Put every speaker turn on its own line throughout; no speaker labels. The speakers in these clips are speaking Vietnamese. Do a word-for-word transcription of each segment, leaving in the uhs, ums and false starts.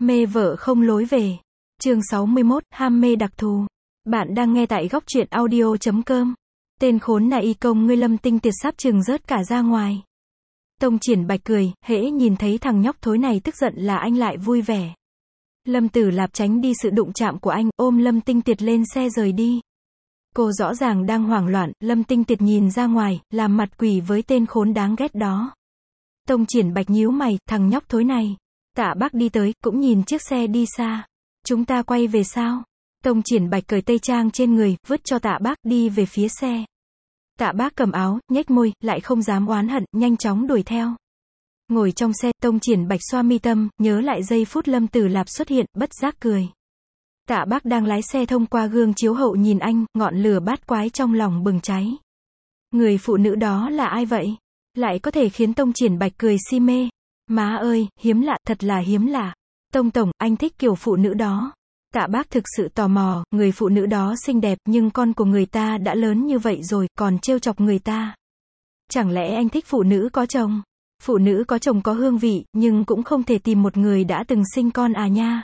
Mê vợ không lối về. Chương sáu mươi mốt, ham mê đặc thù. Bạn đang nghe tại góc truyện audio chấm com. Tên khốn này y công ngươi Lâm Tinh Tiệt sắp chừng rớt cả ra ngoài. Tông Triển Bạch cười, hễ nhìn thấy thằng nhóc thối này tức giận là anh lại vui vẻ. Lâm Tử Lạp tránh đi sự đụng chạm của anh, ôm Lâm Tinh Tiệt lên xe rời đi. Cô rõ ràng đang hoảng loạn, Lâm Tinh Tiệt nhìn ra ngoài, làm mặt quỷ với tên khốn đáng ghét đó. Tông Triển Bạch nhíu mày, thằng nhóc thối này. Tạ Bác đi tới, cũng nhìn chiếc xe đi xa. Chúng ta quay về sao? Tông Triển Bạch cởi tây trang trên người, vứt cho Tạ Bác, đi về phía xe. Tạ Bác cầm áo, nhếch môi, lại không dám oán hận, nhanh chóng đuổi theo. Ngồi trong xe, Tông Triển Bạch xoa mi tâm, nhớ lại giây phút Lâm Tử Lạp xuất hiện, bất giác cười. Tạ Bác đang lái xe thông qua gương chiếu hậu nhìn anh, ngọn lửa bát quái trong lòng bừng cháy. Người phụ nữ đó là ai vậy? Lại có thể khiến Tông Triển Bạch cười si mê. Má ơi, hiếm lạ, thật là hiếm lạ. Tông Tổng, anh thích kiểu phụ nữ đó. Tạ Bác thực sự tò mò, người phụ nữ đó xinh đẹp, nhưng con của người ta đã lớn như vậy rồi, còn trêu chọc người ta. Chẳng lẽ anh thích phụ nữ có chồng? Phụ nữ có chồng có hương vị, nhưng cũng không thể tìm một người đã từng sinh con à nha.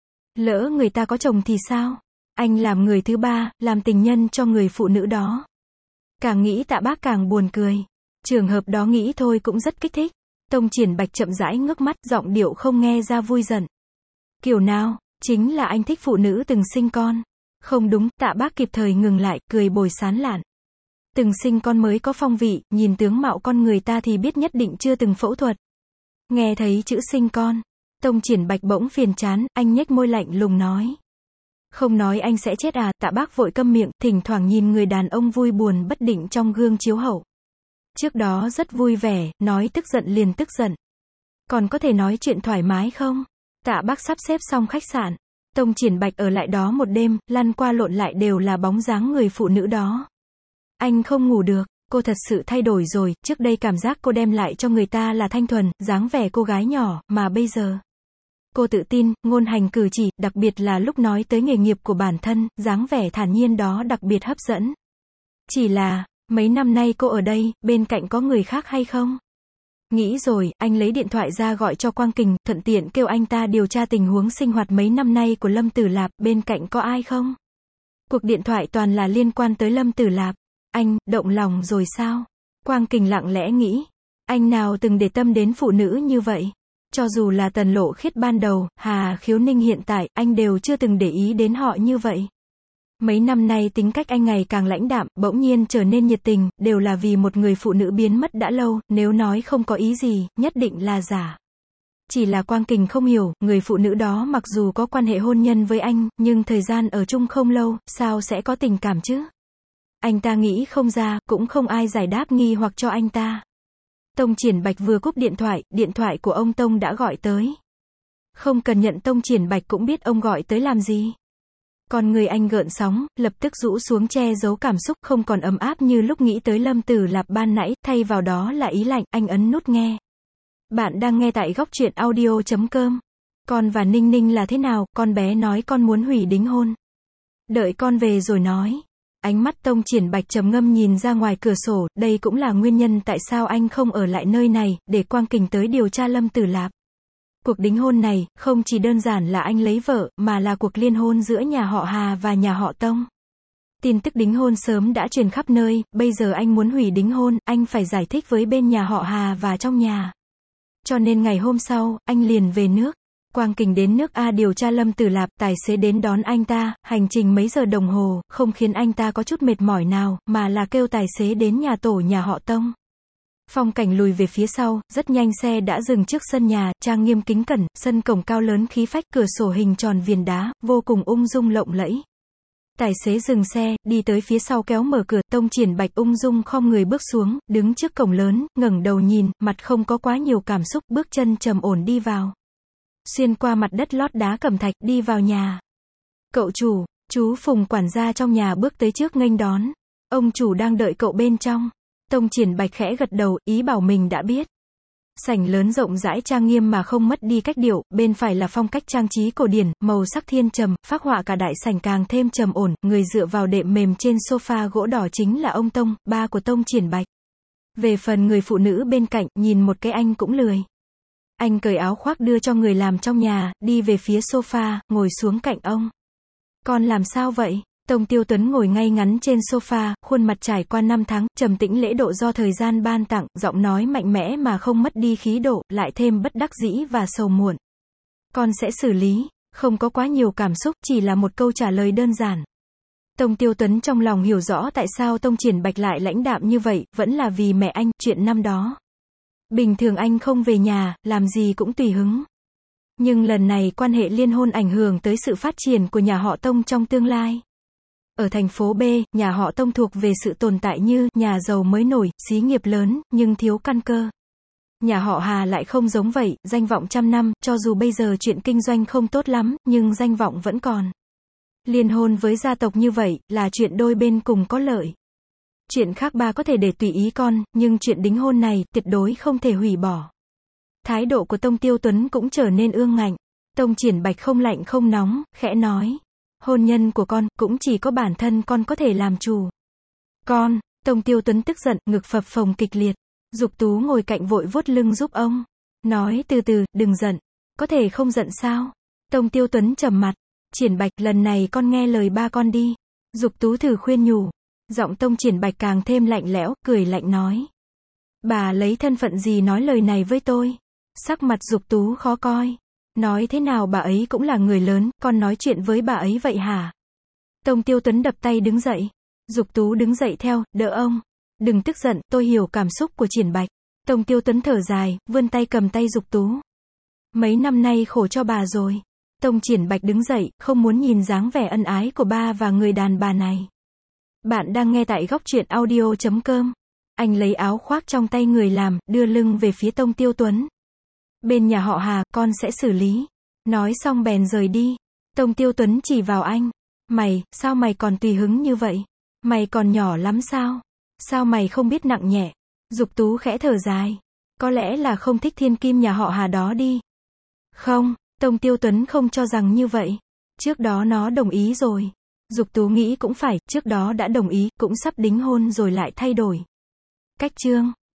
Lỡ người ta có chồng thì sao? Anh làm người thứ ba, làm tình nhân cho người phụ nữ đó. Càng nghĩ Tạ Bác càng buồn cười. Trường hợp đó nghĩ thôi cũng rất kích thích. Tông Triển Bạch chậm rãi ngước mắt, giọng điệu không nghe ra vui giận. Kiểu nào? Chính là anh thích phụ nữ từng sinh con. Không đúng, Tạ Bác kịp thời ngừng lại, cười bồi sán lạn. Từng sinh con mới có phong vị, nhìn tướng mạo con người ta thì biết nhất định chưa từng phẫu thuật. Nghe thấy chữ sinh con, Tông Triển Bạch bỗng phiền chán, anh nhếch môi lạnh lùng nói. Không nói anh sẽ chết à? Tạ Bác vội câm miệng, thỉnh thoảng nhìn người đàn ông vui buồn bất định trong gương chiếu hậu. Trước đó rất vui vẻ, nói tức giận liền tức giận. Còn có thể nói chuyện thoải mái không? Tạ Bác sắp xếp xong khách sạn. Tông Triển Bạch ở lại đó một đêm, lăn qua lộn lại đều là bóng dáng người phụ nữ đó. Anh không ngủ được, cô thật sự thay đổi rồi, trước đây cảm giác cô đem lại cho người ta là thanh thuần, dáng vẻ cô gái nhỏ, mà bây giờ. Cô tự tin, ngôn hành cử chỉ, đặc biệt là lúc nói tới nghề nghiệp của bản thân, dáng vẻ thản nhiên đó đặc biệt hấp dẫn. Chỉ là, mấy năm nay cô ở đây, bên cạnh có người khác hay không? Nghĩ rồi, anh lấy điện thoại ra gọi cho Quang Kình, thuận tiện kêu anh ta điều tra tình huống sinh hoạt mấy năm nay của Lâm Tử Lạp, bên cạnh có ai không? Cuộc điện thoại toàn là liên quan tới Lâm Tử Lạp. Anh, động lòng rồi sao? Quang Kình lặng lẽ nghĩ. Anh nào từng để tâm đến phụ nữ như vậy? Cho dù là Tần Lộ Khiết ban đầu, Hà Khiếu Ninh hiện tại, anh đều chưa từng để ý đến họ như vậy. Mấy năm nay tính cách anh ngày càng lãnh đạm, bỗng nhiên trở nên nhiệt tình, đều là vì một người phụ nữ biến mất đã lâu, nếu nói không có ý gì, nhất định là giả. Chỉ là Quang Kình không hiểu, người phụ nữ đó mặc dù có quan hệ hôn nhân với anh, nhưng thời gian ở chung không lâu, sao sẽ có tình cảm chứ? Anh ta nghĩ không ra, cũng không ai giải đáp nghi hoặc cho anh ta. Tông Triển Bạch vừa cúp điện thoại, điện thoại của ông Tông đã gọi tới. Không cần nhận, Tông Triển Bạch cũng biết ông gọi tới làm gì. Còn người anh gợn sóng, lập tức rũ xuống che giấu cảm xúc, không còn ấm áp như lúc nghĩ tới Lâm Tử Lạp ban nãy, thay vào đó là ý lạnh, anh ấn nút nghe. Bạn đang nghe tại góc truyện audio chấm com. Con và Ninh Ninh là thế nào? Con bé nói con muốn hủy đính hôn. Đợi con về rồi nói. Ánh mắt Tông Triển Bạch trầm ngâm nhìn ra ngoài cửa sổ, đây cũng là nguyên nhân tại sao anh không ở lại nơi này, để Quang Kình tới điều tra Lâm Tử Lạp. Cuộc đính hôn này, không chỉ đơn giản là anh lấy vợ, mà là cuộc liên hôn giữa nhà họ Hà và nhà họ Tông. Tin tức đính hôn sớm đã truyền khắp nơi, bây giờ anh muốn hủy đính hôn, anh phải giải thích với bên nhà họ Hà và trong nhà. Cho nên ngày hôm sau, anh liền về nước. Quang Kình đến nước A điều tra Lâm Tử Lạp, tài xế đến đón anh ta, hành trình mấy giờ đồng hồ, không khiến anh ta có chút mệt mỏi nào, mà là kêu tài xế đến nhà tổ nhà họ Tông. Phong Cảnh lùi về phía sau, rất nhanh xe đã dừng trước sân nhà, trang nghiêm kính cẩn, sân cổng cao lớn khí phách, cửa sổ hình tròn viền đá, vô cùng ung dung lộng lẫy. Tài xế dừng xe, đi tới phía sau kéo mở cửa, Tông Triển Bạch ung dung khom người bước xuống, đứng trước cổng lớn, ngẩng đầu nhìn, mặt không có quá nhiều cảm xúc, bước chân trầm ổn đi vào. Xuyên qua mặt đất lót đá cẩm thạch, đi vào nhà. Cậu chủ, chú Phùng quản gia trong nhà bước tới trước nghênh đón. Ông chủ đang đợi cậu bên trong. Tông Triển Bạch khẽ gật đầu, ý bảo mình đã biết. Sảnh lớn rộng rãi trang nghiêm mà không mất đi cách điệu, bên phải là phong cách trang trí cổ điển, màu sắc thiên trầm, phác họa cả đại sảnh càng thêm trầm ổn, người dựa vào đệm mềm trên sofa gỗ đỏ chính là ông Tông, ba của Tông Triển Bạch. Về phần người phụ nữ bên cạnh, nhìn một cái anh cũng lười. Anh cởi áo khoác đưa cho người làm trong nhà, đi về phía sofa, ngồi xuống cạnh ông. Con làm sao vậy? Tông Tiêu Tuấn ngồi ngay ngắn trên sofa, khuôn mặt trải qua năm tháng, trầm tĩnh lễ độ do thời gian ban tặng, giọng nói mạnh mẽ mà không mất đi khí độ, lại thêm bất đắc dĩ và sầu muộn. Con sẽ xử lý, không có quá nhiều cảm xúc, chỉ là một câu trả lời đơn giản. Tông Tiêu Tuấn trong lòng hiểu rõ tại sao Tông Triển Bạch lại lãnh đạm như vậy, vẫn là vì mẹ anh, chuyện năm đó. Bình thường anh không về nhà, làm gì cũng tùy hứng. Nhưng lần này quan hệ liên hôn ảnh hưởng tới sự phát triển của nhà họ Tông trong tương lai. Ở thành phố B, nhà họ Tông thuộc về sự tồn tại như nhà giàu mới nổi, xí nghiệp lớn, nhưng thiếu căn cơ. Nhà họ Hà lại không giống vậy, danh vọng trăm năm, cho dù bây giờ chuyện kinh doanh không tốt lắm, nhưng danh vọng vẫn còn. Liên hôn với gia tộc như vậy, là chuyện đôi bên cùng có lợi. Chuyện khác ba có thể để tùy ý con, nhưng chuyện đính hôn này, tuyệt đối không thể hủy bỏ. Thái độ của Tông Tiêu Tuấn cũng trở nên ương ngạnh. Tông Triển Bạch không lạnh không nóng, khẽ nói. Hôn nhân của con, cũng chỉ có bản thân con có thể làm chủ. Con, Tông Tiêu Tuấn tức giận, ngực phập phồng kịch liệt. Dục Tú ngồi cạnh vội vuốt lưng giúp ông. Nói từ từ, đừng giận. Có thể không giận sao? Tông Tiêu Tuấn trầm mặt. Triển Bạch, lần này con nghe lời ba con đi. Dục Tú thử khuyên nhủ. Giọng Tông Triển Bạch càng thêm lạnh lẽo, cười lạnh nói. Bà lấy thân phận gì nói lời này với tôi? Sắc mặt Dục Tú khó coi. Nói thế nào bà ấy cũng là người lớn, con nói chuyện với bà ấy vậy hả? Tông Tiêu Tuấn đập tay đứng dậy. Dục Tú đứng dậy theo, đỡ ông. Đừng tức giận, tôi hiểu cảm xúc của Triển Bạch. Tông Tiêu Tuấn thở dài, vươn tay cầm tay Dục Tú. Mấy năm nay khổ cho bà rồi. Tông Triển Bạch đứng dậy, không muốn nhìn dáng vẻ ân ái của ba và người đàn bà này. Bạn đang nghe tại góc truyện audio chấm com. Anh lấy áo khoác trong tay người làm, đưa lưng về phía Tông Tiêu Tuấn. Bên nhà họ Hà, con sẽ xử lý. Nói xong bèn rời đi. Tông Tiêu Tuấn chỉ vào anh. Mày, sao mày còn tùy hứng như vậy? Mày còn nhỏ lắm sao? Sao mày không biết nặng nhẹ? Dục Tú khẽ thở dài. Có lẽ là không thích thiên kim nhà họ Hà đó đi. Không, Tông Tiêu Tuấn không cho rằng như vậy. Trước đó nó đồng ý rồi. Dục Tú nghĩ cũng phải, trước đó đã đồng ý, cũng sắp đính hôn rồi lại thay đổi. Cách chương